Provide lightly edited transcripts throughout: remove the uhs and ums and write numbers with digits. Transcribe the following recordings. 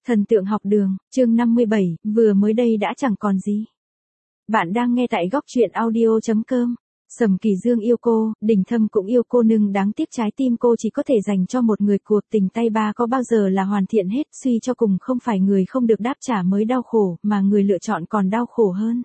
Thần tượng học đường, chương 57, vừa mới đây đã chẳng còn gì. Bạn đang nghe tại góc truyện audio.com. Sầm Kỳ Dương yêu cô, Đình Thâm cũng yêu cô nhưng đáng tiếc trái tim cô chỉ có thể dành cho một người, cuộc tình tay ba có bao giờ là hoàn thiện hết, suy cho cùng không phải người không được đáp trả mới đau khổ, mà người lựa chọn còn đau khổ hơn.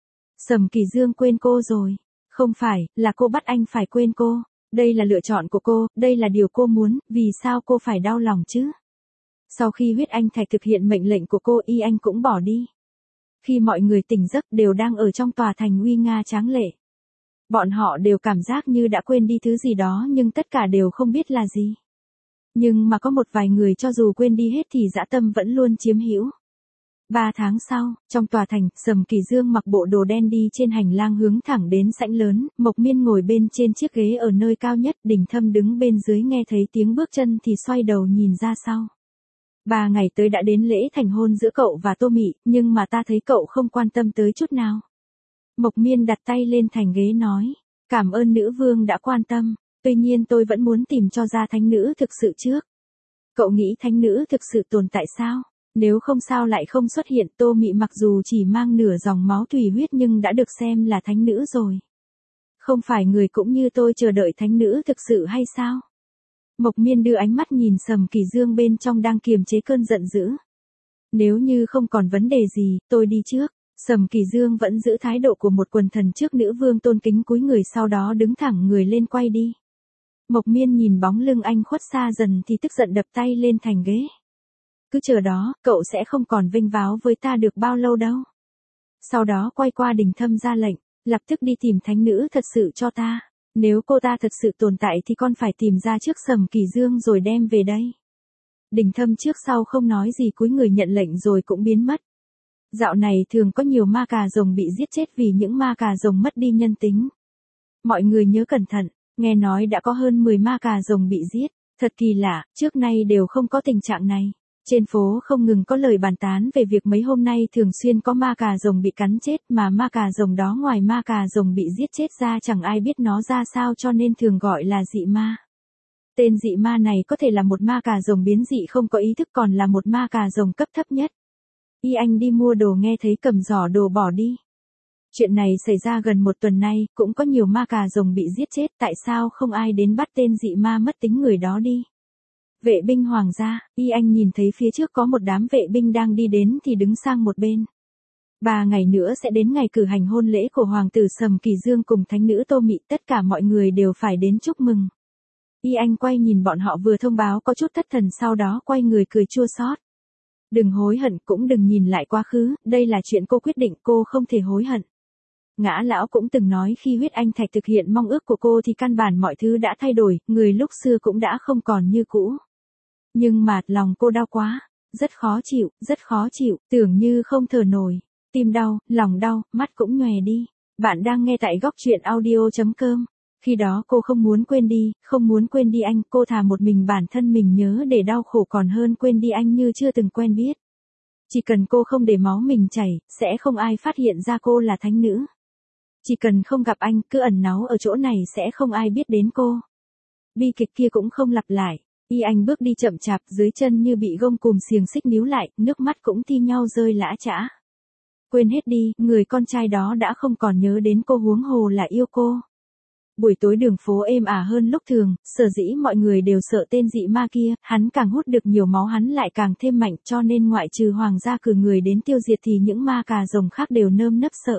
Sầm Kỳ Dương quên cô rồi. Không phải, là cô bắt anh phải quên cô. Đây là lựa chọn của cô, đây là điều cô muốn, vì sao cô phải đau lòng chứ? Sau khi huyết anh thạch thực hiện mệnh lệnh của cô, y anh cũng bỏ đi. Khi mọi người tỉnh giấc đều đang ở trong tòa thành nguy nga tráng lệ. Bọn họ đều cảm giác như đã quên đi thứ gì đó nhưng tất cả đều không biết là gì. Nhưng mà có một vài người cho dù quên đi hết thì dã tâm vẫn luôn chiếm hữu. 3 tháng sau, trong tòa thành, Sầm Kỳ Dương mặc bộ đồ đen đi trên hành lang hướng thẳng đến sảnh lớn, Mộc Miên ngồi bên trên chiếc ghế ở nơi cao nhất, Đình Thâm đứng bên dưới nghe thấy tiếng bước chân thì xoay đầu nhìn ra sau. 3 ngày tới đã đến lễ thành hôn giữa cậu và Tô Mị, nhưng mà ta thấy cậu không quan tâm tới chút nào. Mộc Miên đặt tay lên thành ghế nói, cảm ơn nữ vương đã quan tâm, tuy nhiên tôi vẫn muốn tìm cho ra thánh nữ thực sự trước. Cậu nghĩ thánh nữ thực sự tồn tại sao? Nếu không sao lại không xuất hiện? Tô Mị mặc dù chỉ mang nửa dòng máu thủy huyết nhưng đã được xem là thánh nữ rồi. Không phải người cũng như tôi chờ đợi thánh nữ thực sự hay sao? Mộc Miên đưa ánh mắt nhìn Sầm Kỳ Dương bên trong đang kiềm chế cơn giận dữ. Nếu như không còn vấn đề gì, tôi đi trước. Sầm Kỳ Dương vẫn giữ thái độ của một quần thần trước nữ vương, tôn kính cúi người sau đó đứng thẳng người lên quay đi. Mộc Miên nhìn bóng lưng anh khuất xa dần thì tức giận đập tay lên thành ghế. Cứ chờ đó, cậu sẽ không còn vinh váo với ta được bao lâu đâu. Sau đó quay qua Đình Thâm ra lệnh, lập tức đi tìm thánh nữ thật sự cho ta. Nếu cô ta thật sự tồn tại thì con phải tìm ra trước Sầm Kỳ Dương rồi đem về đây. Đình Thâm trước sau không nói gì cúi người nhận lệnh rồi cũng biến mất. Dạo này thường có nhiều ma cà rồng bị giết chết vì những ma cà rồng mất đi nhân tính. Mọi người nhớ cẩn thận, nghe nói đã có hơn 10 ma cà rồng bị giết. Thật kỳ lạ, trước nay đều không có tình trạng này. Trên phố không ngừng có lời bàn tán về việc mấy hôm nay thường xuyên có ma cà rồng bị cắn chết, mà ma cà rồng đó ngoài ma cà rồng bị giết chết ra chẳng ai biết nó ra sao cho nên thường gọi là dị ma. Tên dị ma này có thể là một ma cà rồng biến dị không có ý thức, còn là một ma cà rồng cấp thấp nhất. Y anh đi mua đồ nghe thấy cầm giỏ đồ bỏ đi. Chuyện này xảy ra gần 1 tuần nay, cũng có nhiều ma cà rồng bị giết chết, tại sao không ai đến bắt tên dị ma mất tính người đó đi? Vệ binh hoàng gia, Y anh nhìn thấy phía trước có một đám vệ binh đang đi đến thì đứng sang một bên. 3 ngày nữa sẽ đến ngày cử hành hôn lễ của hoàng tử Sầm Kỳ Dương cùng thánh nữ Tô Mị, tất cả mọi người đều phải đến chúc mừng. Y anh quay nhìn bọn họ vừa thông báo có chút thất thần, sau đó quay người cười chua xót. Đừng hối hận, cũng đừng nhìn lại quá khứ, đây là chuyện cô quyết định, cô không thể hối hận. Ngã lão cũng từng nói khi huyết anh thạch thực hiện mong ước của cô thì căn bản mọi thứ đã thay đổi, người lúc xưa cũng đã không còn như cũ. Nhưng mà lòng cô đau quá, rất khó chịu, tưởng như không thở nổi, tim đau, lòng đau, mắt cũng nhòe đi. Bạn đang nghe tại góc truyện audio.com. Khi đó cô không muốn quên đi anh, cô thà một mình bản thân mình nhớ để đau khổ còn hơn quên đi anh như chưa từng quen biết. Chỉ cần cô không để máu mình chảy, sẽ không ai phát hiện ra cô là thánh nữ. Chỉ cần không gặp anh, cứ ẩn náu ở chỗ này sẽ không ai biết đến cô. Bi kịch kia cũng không lặp lại. Y anh bước đi chậm chạp, dưới chân như bị gông cùm xiềng xích níu lại, nước mắt cũng thi nhau rơi lã chã. Quên hết đi, người con trai đó đã không còn nhớ đến cô, huống hồ là yêu cô. Buổi tối đường phố êm ả hơn lúc thường, sở dĩ mọi người đều sợ tên dị ma kia, hắn càng hút được nhiều máu hắn lại càng thêm mạnh, cho nên ngoại trừ hoàng gia cử người đến tiêu diệt thì những ma cà rồng khác đều nơm nớp sợ.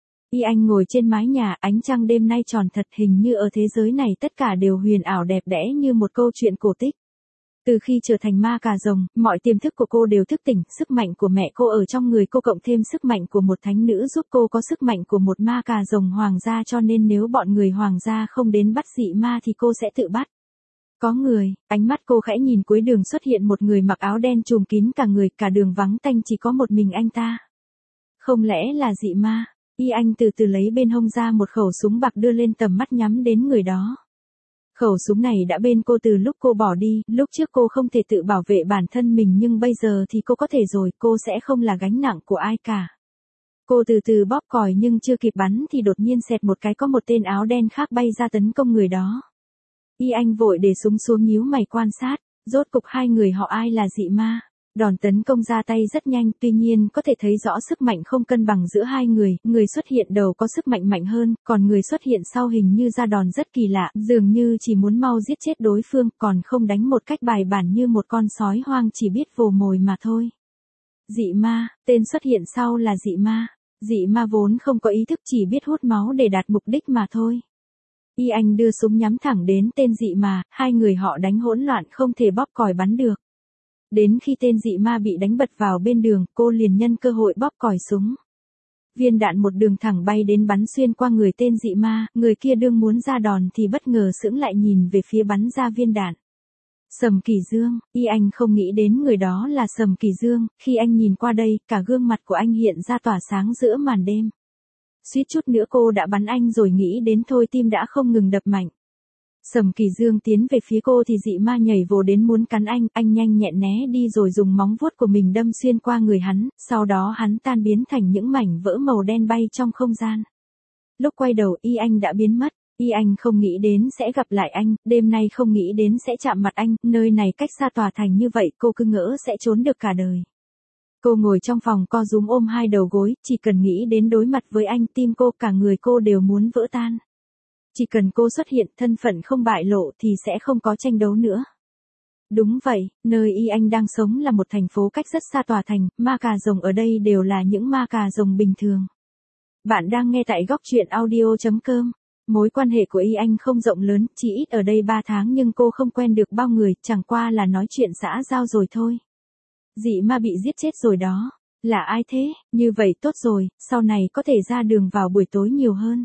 Y anh ngồi trên mái nhà, ánh trăng đêm nay tròn thật, hình như ở thế giới này tất cả đều huyền ảo đẹp đẽ như một câu chuyện cổ tích. Từ khi trở thành ma cà rồng, mọi tiềm thức của cô đều thức tỉnh, sức mạnh của mẹ cô ở trong người cô cộng thêm sức mạnh của một thánh nữ giúp cô có sức mạnh của một ma cà rồng hoàng gia, cho nên nếu bọn người hoàng gia không đến bắt dị ma thì cô sẽ tự bắt. Có người, ánh mắt cô khẽ nhìn cuối đường xuất hiện một người mặc áo đen trùm kín cả người, cả đường vắng tanh chỉ có một mình anh ta. Không lẽ là dị ma? Y anh từ từ lấy bên hông ra một khẩu súng bạc đưa lên tầm mắt nhắm đến người đó. Khẩu súng này đã bên cô từ lúc cô bỏ đi, lúc trước cô không thể tự bảo vệ bản thân mình nhưng bây giờ thì cô có thể rồi, cô sẽ không là gánh nặng của ai cả. Cô từ từ bóp còi nhưng chưa kịp bắn thì đột nhiên xẹt một cái có một tên áo đen khác bay ra tấn công người đó. Y anh vội để súng xuống nhíu mày quan sát, rốt cục hai người họ ai là dị ma. Đòn tấn công ra tay rất nhanh, tuy nhiên có thể thấy rõ sức mạnh không cân bằng giữa hai người, người xuất hiện đầu có sức mạnh mạnh hơn, còn người xuất hiện sau hình như ra đòn rất kỳ lạ, dường như chỉ muốn mau giết chết đối phương, còn không đánh một cách bài bản như một con sói hoang chỉ biết vồ mồi mà thôi. Dị ma, tên xuất hiện sau là dị ma. Dị ma vốn không có ý thức, chỉ biết hút máu để đạt mục đích mà thôi. Y Anh đưa súng nhắm thẳng đến tên dị ma, hai người họ đánh hỗn loạn không thể bóp còi bắn được. Đến khi tên dị ma bị đánh bật vào bên đường, cô liền nhân cơ hội bóp còi súng. Viên đạn một đường thẳng bay đến bắn xuyên qua người tên dị ma, người kia đương muốn ra đòn thì bất ngờ sững lại nhìn về phía bắn ra viên đạn. Sầm Kỳ Dương, Y Anh không nghĩ đến người đó là Sầm Kỳ Dương, khi anh nhìn qua đây, cả gương mặt của anh hiện ra tỏa sáng giữa màn đêm. Suýt chút nữa cô đã bắn anh rồi, nghĩ đến thôi tim đã không ngừng đập mạnh. Sầm Kỳ Dương tiến về phía cô thì dị ma nhảy vồ đến muốn cắn anh nhanh nhẹn né đi rồi dùng móng vuốt của mình đâm xuyên qua người hắn, sau đó hắn tan biến thành những mảnh vỡ màu đen bay trong không gian. Lúc quay đầu Y Anh đã biến mất. Y Anh không nghĩ đến sẽ gặp lại anh, đêm nay không nghĩ đến sẽ chạm mặt anh, nơi này cách xa tòa thành như vậy, cô cứ ngỡ sẽ trốn được cả đời. Cô ngồi trong phòng co rúm ôm hai đầu gối, chỉ cần nghĩ đến đối mặt với anh, tim cô cả người cô đều muốn vỡ tan. Chỉ cần cô xuất hiện, thân phận không bại lộ thì sẽ không có tranh đấu nữa. Đúng vậy, nơi Y Anh đang sống là một thành phố cách rất xa tòa thành, ma cà rồng ở đây đều là những ma cà rồng bình thường. Bạn đang nghe tại góc truyện audio.com. Mối quan hệ của Y Anh không rộng lớn, chỉ ít ở đây 3 tháng nhưng cô không quen được bao người, chẳng qua là nói chuyện xã giao rồi thôi. Dị ma bị giết chết rồi đó. Là ai thế? Như vậy tốt rồi, sau này có thể ra đường vào buổi tối nhiều hơn.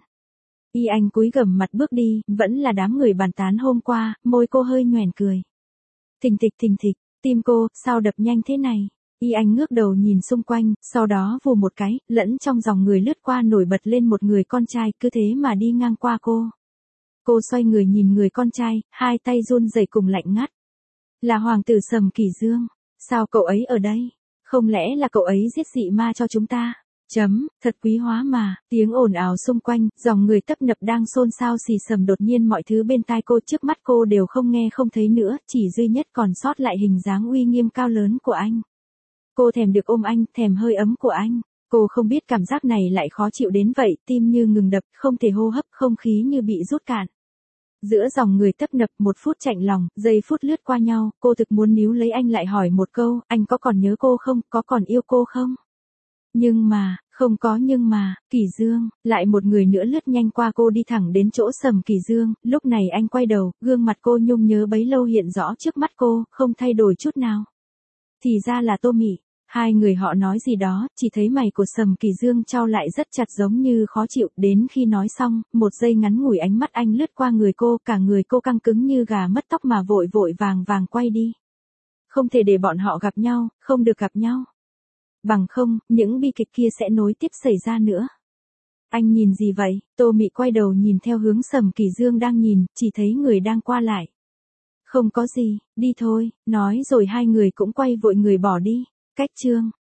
Y Anh cúi gằm mặt bước đi, vẫn là đám người bàn tán hôm qua, môi cô hơi nhoẻn cười. Thình thịch, tim cô, sao đập nhanh thế này? Y Anh ngước đầu nhìn xung quanh, sau đó vù một cái, lẫn trong dòng người lướt qua nổi bật lên một người con trai, cứ thế mà đi ngang qua cô. Cô xoay người nhìn người con trai, hai tay run rẩy cùng lạnh ngắt. Là hoàng tử Sầm Kỳ Dương. Sao cậu ấy ở đây? Không lẽ là cậu ấy giết dị ma cho chúng ta? Thật quý hóa mà, tiếng ồn ào xung quanh, dòng người tấp nập đang xôn xao xì xầm, đột nhiên mọi thứ bên tai cô trước mắt cô đều không nghe không thấy nữa, chỉ duy nhất còn sót lại hình dáng uy nghiêm cao lớn của anh. Cô thèm được ôm anh, thèm hơi ấm của anh. Cô không biết cảm giác này lại khó chịu đến vậy, tim như ngừng đập, không thể hô hấp, không khí như bị rút cạn. Giữa dòng người tấp nập, 1 phút chạnh lòng, giây phút lướt qua nhau, cô thực muốn níu lấy anh lại hỏi một câu, anh có còn nhớ cô không, có còn yêu cô không? Nhưng mà, không có nhưng mà, Kỳ Dương, lại một người nữa lướt nhanh qua cô đi thẳng đến chỗ Sầm Kỳ Dương, lúc này anh quay đầu, gương mặt cô nhung nhớ bấy lâu hiện rõ trước mắt cô, không thay đổi chút nào. Thì ra là Tô Mị. Hai người họ nói gì đó, chỉ thấy mày của Sầm Kỳ Dương chau lại rất chặt giống như khó chịu, đến khi nói xong, một giây ngắn ngủi ánh mắt anh lướt qua người cô, cả người cô căng cứng như gà mất tóc mà vội vàng quay đi. Không thể để bọn họ gặp nhau, không được gặp nhau. Bằng không, những bi kịch kia sẽ nối tiếp xảy ra nữa. Anh nhìn gì vậy? Tô Mị quay đầu nhìn theo hướng Sầm Kỳ Dương đang nhìn, chỉ thấy người đang qua lại. Không có gì, đi thôi, nói rồi hai người cũng quay vội người bỏ đi. Cách chương